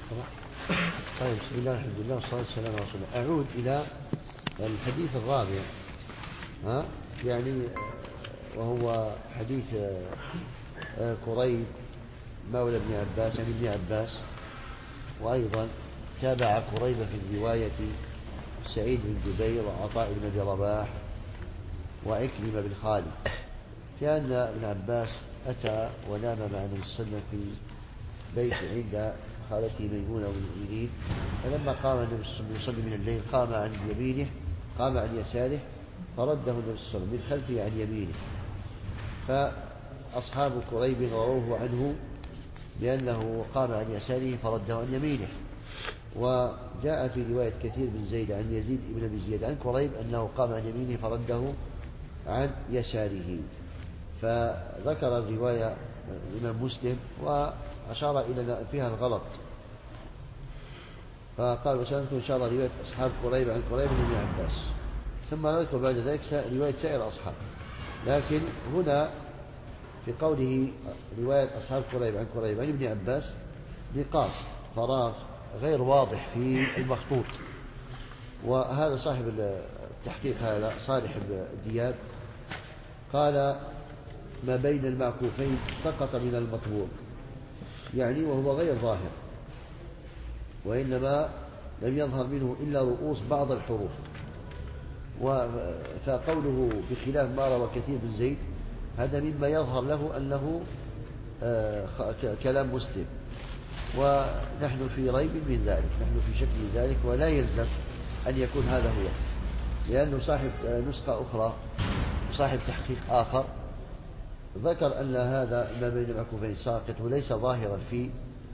طيب، بسم الله الحمد لله والصلاة والسلام على رسول الله. أعود إلى الحديث الرابع، يعني وهو حديث كريب مولى ابن عباس عن ابن عباس. وأيضا تابع كريب في الرواية سعيد بن جبير وعطاء بن أبي رباح وعكرمة بن خالد، كأن ابن عباس أتى ونام مع النبي صلى الله عليه وسلم في بيت عند خالته ميمونة والمؤمنين، فلما قام النبي صلى الله عليه وسلم يصلي من الليل قام عن يمينه، قام عن يساره، فرده النبي صلى الله عليه وسلم من خلفه عن يمينه. فأصحاب كريب رووه عنه بأنه قام عن يساره فرده عن يمينه. وجاء في رواية كثير بن زيد عن يزيد بن أبي زياد عن كريب أنه قام عن يمينه فرده عن يساره. فذكر الرواية الإمام مسلم وأشار إلى فيها الغلط، فقال وسنذكر إن شاء الله رواية أصحاب كريب عن كريب بن عباس، ثم نذكر بعد ذلك رواية سائر الأصحاب. لكن هنا في قوله رواية أصحاب كريب عن كريب عن ابن عباس نقاط فراغ غير واضح في المخطوط. وهذا صاحب التحقيق هذا صالح بن دياب قال ما بين المعكوفين سقط من المطبوع، يعني وهو غير ظاهر، وإنما لم يظهر منه إلا رؤوس بعض الحروف. فقوله بخلاف ما روى كثير بن زيد هذا مما يظهر له أنه كلام مسلم، ونحن في ريب من ذلك، نحن في شك من ذلك، ولا يلزم أن يكون هذا هو، لأنه صاحب نسخة أخرى صاحب تحقيق آخر ذكر أن هذا ما بين المعكوفين ساقط وليس ظاهرا في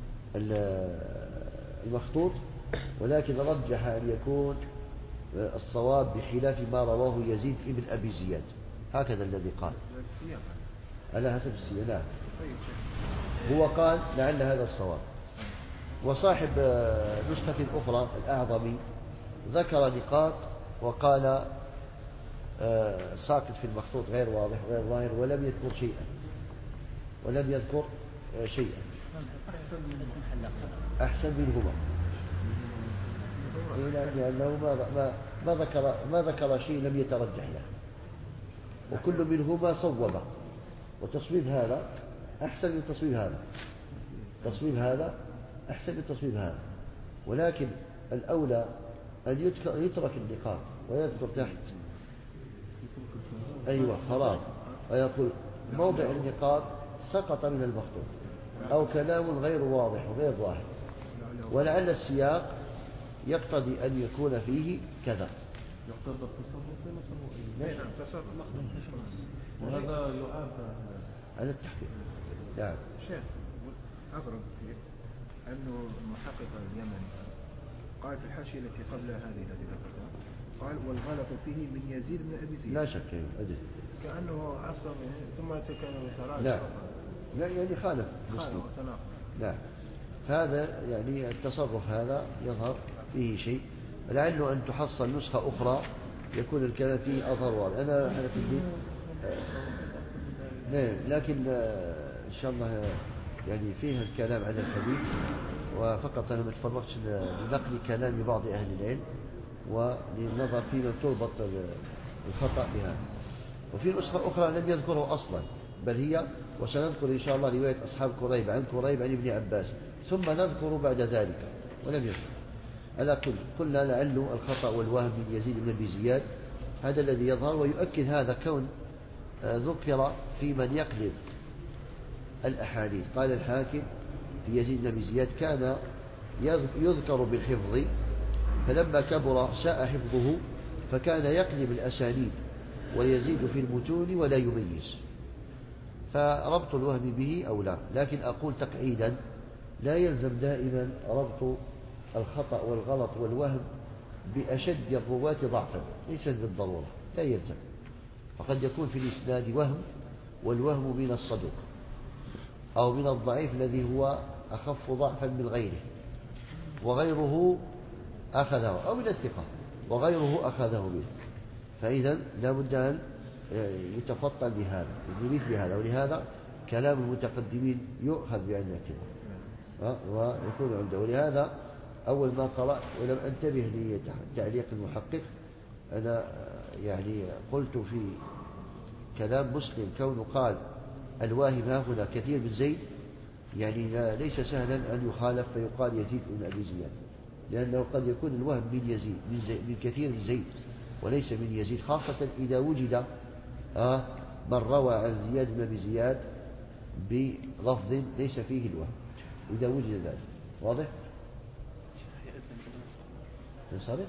المخطوط، ولكن رجح أن يكون الصواب بخلاف ما رواه يزيد ابن أبي زياد، هكذا الذي قال على حسب السياق. نعم، هو قال لعل هذا الصواب. وصاحب نسخة أخرى الأعظمي ذكر نقاط وقال ساقط في المخطوط غير واضح غير ظاهر، ولم يذكر شيئا أحسن منهما، لأنه ما ذكر شيء لم يترجح له، وكل منهما صوبه، وتصويب هذا أحسن من تصويب هذا أحسن من تصويب هذا. ولكن الأولى أن يترك النقاط ويذكر تحت فراغ، ويقول موضع النقاط سقط من المخطوط، أو كلام غير واضح وغير ظاهر، ولعل السياق يقتضي أن يكون فيه كذا. يقتضي التصرف وهذا يعاب على التحقيق. نعم شيخ، أقرب فيه أنه المحقق اليمني قال في الحاشية التي قبل هذه التي ذكرتها قال والغلط فيه من يزيد بن أبي زيد، لا شك أدري كأنه عصر ثم كان يتراجع. لا يعني خالف وتناقض. لا، هذا يعني التصرف هذا يظهر فيه شيء، لعله أن تحصل نسخة أخرى يكون الكلام فيه أظهر واضح. أنا في الدين لكن إن شاء الله يعني فيه الكلام عن الحديث، وفقط أنا ما تفرغتش لنقل كلام بعض أهل العلم وللنظر فيما تربط الخطأ بهذا. وفي نسخة أخرى لم يذكره أصلا، بل هي وسنذكر إن شاء الله رواية أصحاب كريب عن ابن عباس، ثم نذكر بعد ذلك، ولم يذكر. على كل قلنا لعله الخطأ والوهم من يزيد بن أبي زياد، هذا الذي يظهر، ويؤكد هذا كون ذكر في من يقلب الأحاديث. قال الحاكم في يزيد بن أبي زياد كان يذكر بالحفظ، فلما كبر ساء حفظه فكان يقلب الأسانيد ويزيد في المتون ولا يميز. فربط الوهم به أولى، لكن أقول تقعيدا لا يلزم دائما ربط الخطأ والغلط والوهم بأشد الرواة ضعفا، ليس بالضرورة، لا يلزم. فقد يكون في الإسناد وهم، والوهم من الصدوق أو من الضعيف الذي هو أخف ضعفا من غيره، وغيره أخذه، أو من الثقة وغيره أخذه منه. فإذا لا بد أن يتفطن بهذا بمثل هذا، ولهذا كلام المتقدمين يؤخذ بعين الاعتبار. ويكون عنده. ولهذا أول ما قرأت ولم أنتبه لتعليق المحقق أنا يعني قلت في كلام مسلم كونه قال الواهم ها هنا كثير بن زيد، يعني ليس سهلا أن يخالف فيقال يزيد بن أبي زياد، لأنه قد يكون الوهم من يزيد من كثير بن زيد وليس من يزيد، خاصة إذا وجد من روى عن زياد بن أبي زياد بلفظ ليس فيه الوهم، إذا وجد ذلك. واضح؟ صحيح؟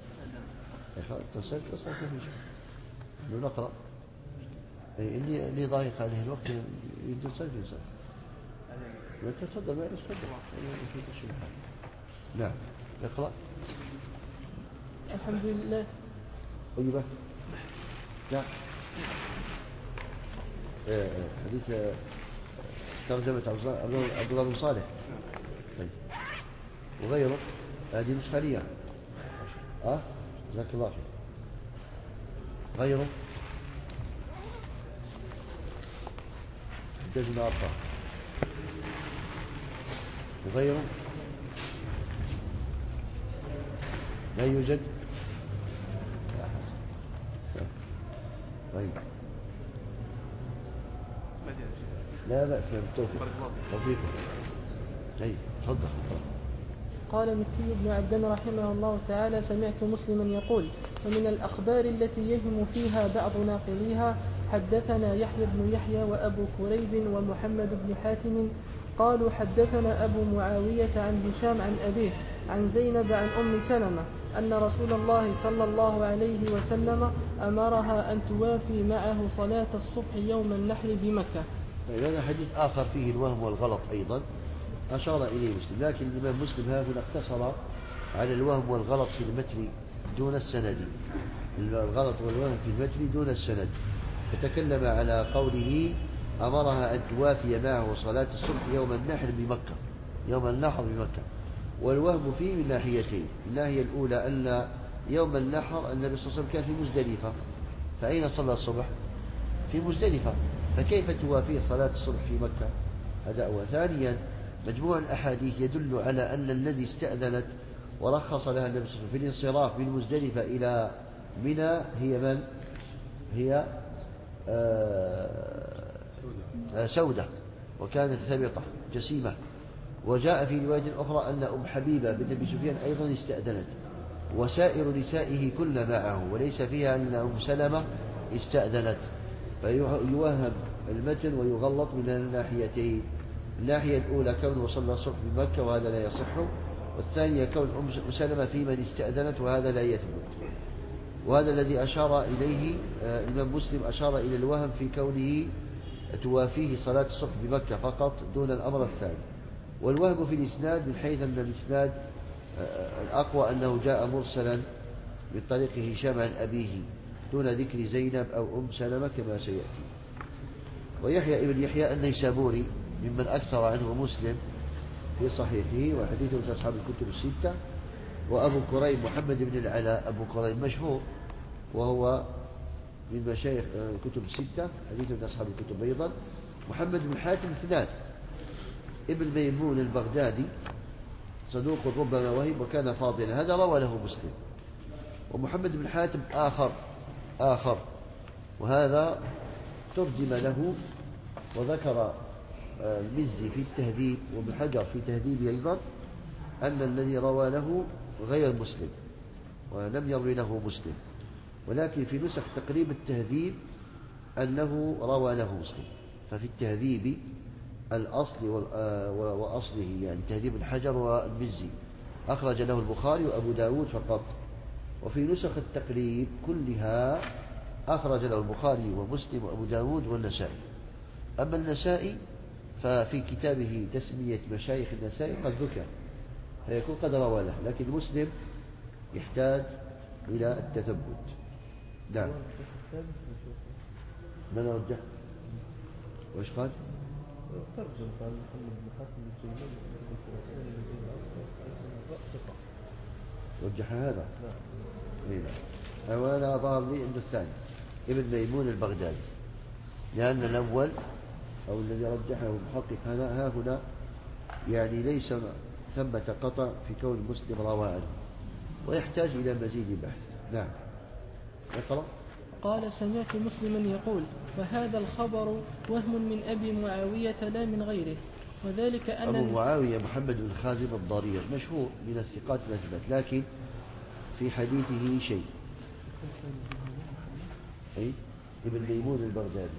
تصل في شيء نقرأ اللي ضايق عليه الوقت يتصل في صل. لا تفضل ما تفضل. نعم اقرأ. الحمد لله. طيبة. نعم. حديث ترجمة عبد الله بن صالح. طيب. وغيره هذه نسخة لي. جزاك الله خير. غيره حجاج أربعة وغيره لا يوجد. طيب لا بأس بالتوفيق. طيب تفضل. قال مكي بن عبد رحمه الله تعالى: سمعت مسلما يقول: ومن الأخبار التي يهم فيها بعض ناقليها حدثنا يحيى بن يحيى وأبو كريب ومحمد بن حاتم قالوا حدثنا أبو معاوية عن هشام عن أبيه عن زينب عن أم سلمة أن رسول الله صلى الله عليه وسلم أمرها أن توافي معه صلاة الصبح يوم النحر بمكة. هذا حديث آخر فيه الوهم والغلط أيضا أشار إليه مسلم، لكن الإمام مسلم هنا اقتصر على الوهم والغلط في المتن دون السند. الغلط والوهم في المتن دون السند، فتكلم على قوله أمرها أن توافي معه صلاة الصبح يوم النحر بمكة، يوم النحر بمكة. والوهم فيه من ناحيتين: الناحية الأولى أن يوم النحر النبي صلى الله عليه وسلم كان في مزدلفة، فأين صلى الصبح؟ في مزدلفة، فكيف توافيه صلاة الصبح في مكة؟ هذا أول. ثانيا مجموع الأحاديث يدل على أن الذي استأذنت ورخص لها النبي صلى الله عليه وسلم في الانصراف من مزدلفة إلى منى هي من؟ هي سودة، وكانت ثبطة جسيمة. وجاء في رواية أخرى أن أم حبيبة بنت أبي سفيان أيضا استأذنت، وسائر نسائه كل معه، وليس فيها أن أم سلمة استأذنت، فيوهم المتن ويغلط من الناحيتين: الناحية الأولى كونه صلى الصبح بمكة وهذا لا يصح، والثانية كون أم سلمة في من استأذنت وهذا لا يثبت. وهذا الذي أشار إليه الإمام مسلم، أشار إلى الوهم في كونه توافيه صلاة الصبح بمكة فقط دون الأمر الثاني. والوهم في الإسناد من حيث أن الإسناد الأقوى أنه جاء مرسلا من طريق هشام عن أبيه دون ذكر زينب أو أم سلمة كما سيأتي. ويحيى ابن يحيى النيسابوري ممن أكثر عنه مسلم في صحيحه وحديثه في أصحاب الكتب الستة. وأبو كريب محمد بن العلاء أبو كريب مشهور وهو من مشايخ الكتب الستة، حديثه من أصحاب الكتب أيضا. محمد بن حاتم اثنان: ابن ميمون البغدادي صدوق ربما وهم وكان فاضلا، هذا روى له مسلم. ومحمد بن حاتم آخر وهذا ترجم له، وذكر المزي في التهذيب وابن حجر في تهذيبه أيضا أن الذي روى له غير مسلم ولم يروي له مسلم، ولكن في نسخ تقريب التهذيب أنه روى له مسلم. ففي التهذيب الأصل وأصله يعني تهذيب الحجر والمزي أخرج له البخاري وأبو داود فقط. وفي نسخ التقريب كلها أخرج له البخاري ومسلم وأبو داود والنسائي. أما النسائي ففي كتابه تسمية مشايخ النسائي قد ذكر، فيكون قد روى له، لكن مسلم يحتاج إلى التثبت. نعم. من رجح؟ وإيش قال؟ رجح هذا؟ أنا ظهر لي عنده الثاني ابن ميمون البغدادي، لأن الأول أو الذي رجحه المحقق ها هنا يعني ليس ثمة قطع في كون مسلم روى عنه، ويحتاج إلى مزيد بحث. نعم. اقرأ. قال سمعت مسلما يقول: وهذا الخبر وهم من أبي معاوية لا من غيره، وذلك أن أبو معاوية محمد بن خازم الضرير مشهور من الثقات الأثبات، لكن في حديثه شيء. أي ابن ميمون البغدادي.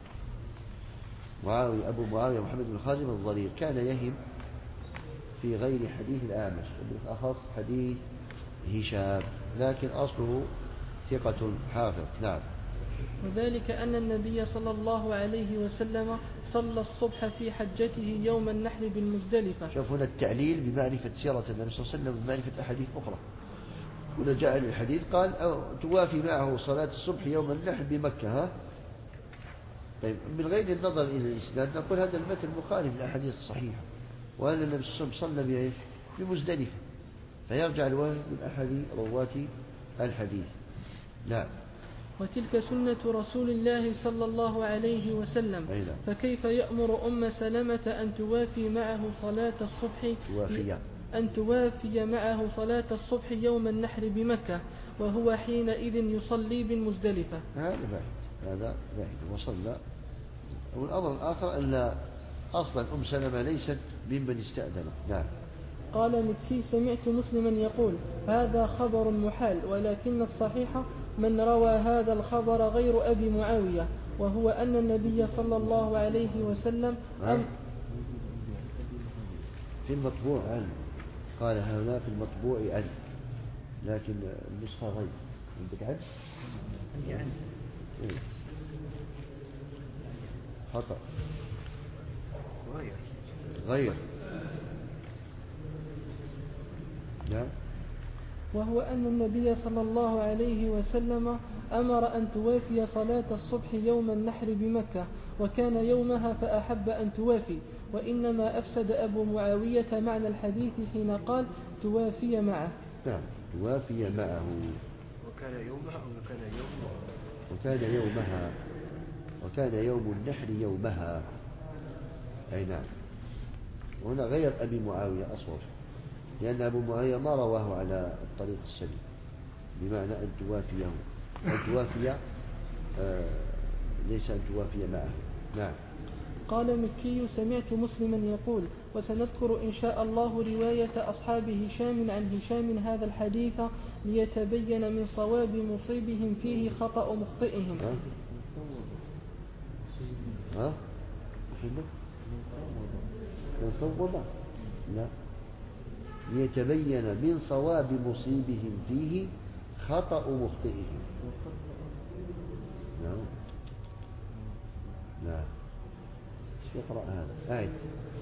أبو معاوية محمد بن خازم الضرير كان يهم في غير حديث الأعمش، وبالأخص حديث هشام، لكن أصله ثقة حافظ. نعم. وذلك أن النبي صلى الله عليه وسلم صلى الصبح في حجته يوم النحر بالمزدلفة. شوف هنا التعليل بمعرفة سيرة النبي صلى الله عليه وسلم بمعرفة أحاديث أخرى. هنا جاء الحديث قال أو توافي معه صلاة الصبح يوم النحر بمكة. طيب من غير النظر إلى الإسناد نقول هذا المثل مخالف للأحاديث الصحيحة، وأن النبي صلى الله عليه وسلم صلى بمزدلفة، فيرجع الوهم من أحد رواة الحديث. نعم. وتلك سنة رسول الله صلى الله عليه وسلم، فكيف يأمر أم سلمة أن توافي معه صلاة الصبح يوم النحر بمكة وهو حينئذ يصلي بالمزدلفة؟ هذا بعيد وصلى. والأمر الآخر أن أصلا أم سلمة ليست ممن استأذن. نعم. قال مكي: سمعت مسلما يقول: هذا خبر محال، ولكن الصحيح من روى هذا الخبر غير أبي معاوية، وهو أن النبي صلى الله عليه وسلم في المطبوع عنه، قال هنا في المطبوع عنه، لكن النسخة غير. عندك عنه؟ يعني خطأ غير. نعم. وهو أن النبي صلى الله عليه وسلم أمر أن توافي صلاة الصبح يوم النحر بمكة، وكان يومها فأحب أن توافي، وإنما أفسد أبو معاوية معنى الحديث حين قال توافي معه. نعم، توافي معه. وكان يومها أو وكان يومها، وكان يوم النحر يومها. أي نعم. وهنا غير أبي معاوية أصوب، لأن أبو معاوية ما رواه على الطريق السليم، بمعنى أن توافيه، أن توافي ليس أن توافي معه. نعم. قال مكي: سمعت مسلما يقول: وسنذكر إن شاء الله رواية أصحاب هشام عن هشام هذا الحديث ليتبين من صواب مصيبهم فيه خطأ مخطئهم. لا، ليتبين من صواب مصيبهم فيه خطأ مخطئهم. نعم. لا، يقرأ هذا آية.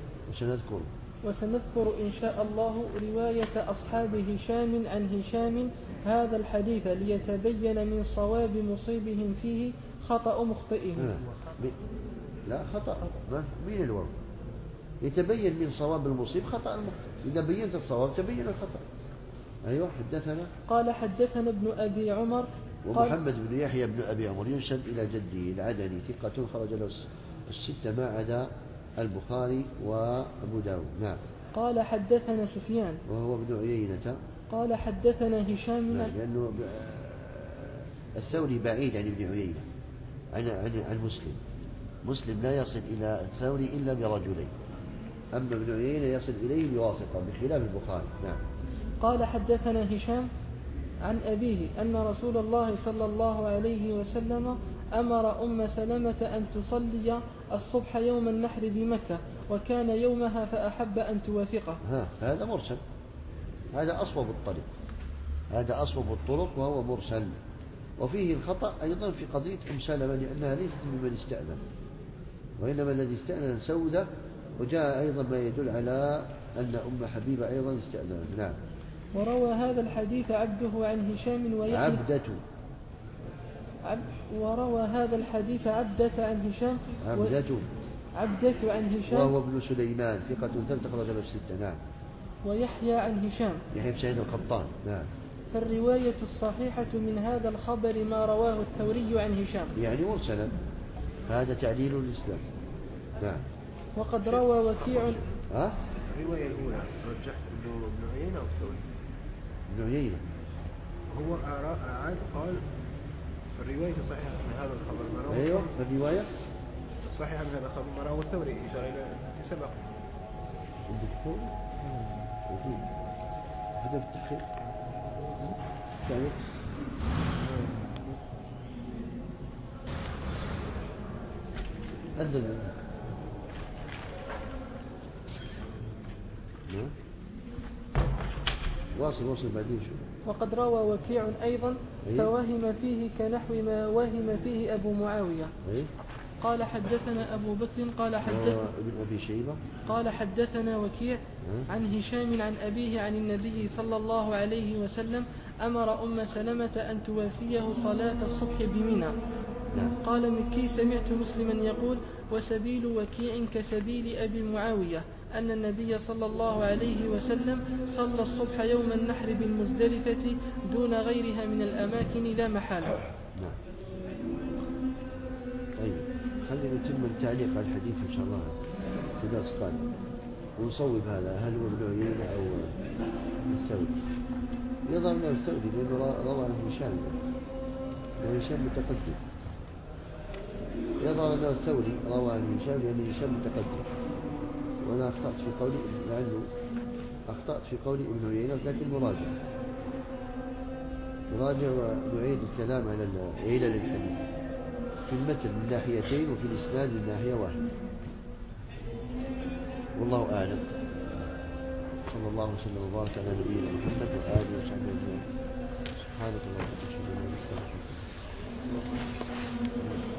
وسنذكر إن شاء الله رواية أصحاب هشام عن هشام هذا الحديث ليتبين من صواب مصيبهم فيه خطأ مخطئهم. لا، خطأ مين الواو؟ يتبين من صواب المصيب خطأ المخطئ. إذا بينت الصواب تبين الخطأ. أيوة. حدثنا. قال: حدثنا ابن أبي عمر. ومحمد بن يحيى بن أبي عمر ينسب إلى جده العدني، ثقة خرج له الستة ما عدا البخاري وأبو داود. نعم. قال: حدثنا سفيان وهو ابن عيينة. قال: حدثنا هشام. نعم، لأنه الثوري بعيد عن ابن عيينة، عن مسلم لا يصل إلى الثوري إلا برجلين، أما ابن عيينة يصل إليه بواسطة بخلاف البخاري. نعم. قال: حدثنا هشام عن أبيه أن رسول الله صلى الله عليه وسلم أمر أم سلمة أن تصلي الصبح يوم النحر بمكة، وكان يومها فأحب أن توافقه. هذا مرسل، هذا أصوب الطرق وهو مرسل. وفيه الخطأ أيضا في قضية أم سلمة، لأنها ليست ممن استأذن، وإنما الذي استأذن سودة، وجاء أيضا ما يدل على أن أم حبيبة أيضا استأذن. نعم. وروى هذا الحديث عبده عن هشام ويحيى. وروى هذا الحديث عبدة عن هشام. عبدة عن هشام وهو ابن سليمان، ثقة ثبت خرج له الستة. نعم. ويحيى عن هشام، يحيى بن سعيد القطان. نعم. فالرواية الصحيحة من هذا الخبر ما رواه الثوري عن هشام، يعني مرسلا. هذا تعديل الإسلام. نعم. وقد روى وكيع. الرواية الأولى رجحت ابن عيينة أو الثوري؟ ابن عيينة. هو أعاد قال الرواية الصحيحة من هذا الخبر ما رواه. أيوة الرواية الصحيحة من هذا الخبر ما رواه الثوري إشارة إلى سبق. الدكتور وفيه هدف التحقيق ثاني أذن واصل بعدين شو. وقد روى وكيع أيضا فوهم فيه كنحو ما وهم فيه أبو معاوية. قال حدثنا أبو بكر ابن أبي شيبة قال حدثنا وكيع عن هشام عن أبيه عن النبي صلى الله عليه وسلم أمر أم سلمة أن توافيه صلاة الصبح بمنى. قال مكي سمعت مسلما يقول وسبيل وكيع كسبيل أبي معاوية أن النبي صلى الله عليه وسلم صلى الصبح يوم النحر بالمزدلفة دون غيرها من الأماكن لا محالة. طيب خلينا نتم التعليق على الحديث إن شاء الله في درس قادم ونصوب هذا هل هو ابن عيينة أو الثوري. يظهر أنه الثوري لأنه روى عن هشام وهشام متقدم. يظهر أنه الثوري روى عن هشام لأن هشام متقدم. وأنا أخطأت في قولي لأنه أخطأت في قولي ابن عيينة لكن مراجع ونعيد الكلام على علل الحديث في المتن من ناحيتين وفي الإسناد من ناحية واحدة. والله أعلم. صلى الله وسلم وبارك على نبينا محمد وآله وصحبه أجمعين. سبحانك اللهم وبحمدك أشهد أن لا إله إلا أنت.